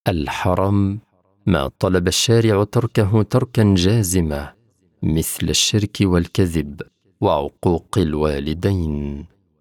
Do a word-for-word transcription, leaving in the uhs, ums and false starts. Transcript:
الحرام ما طلب الشارع تركه تركا جازما، مثل الشرك والكذب وعقوق الوالدين.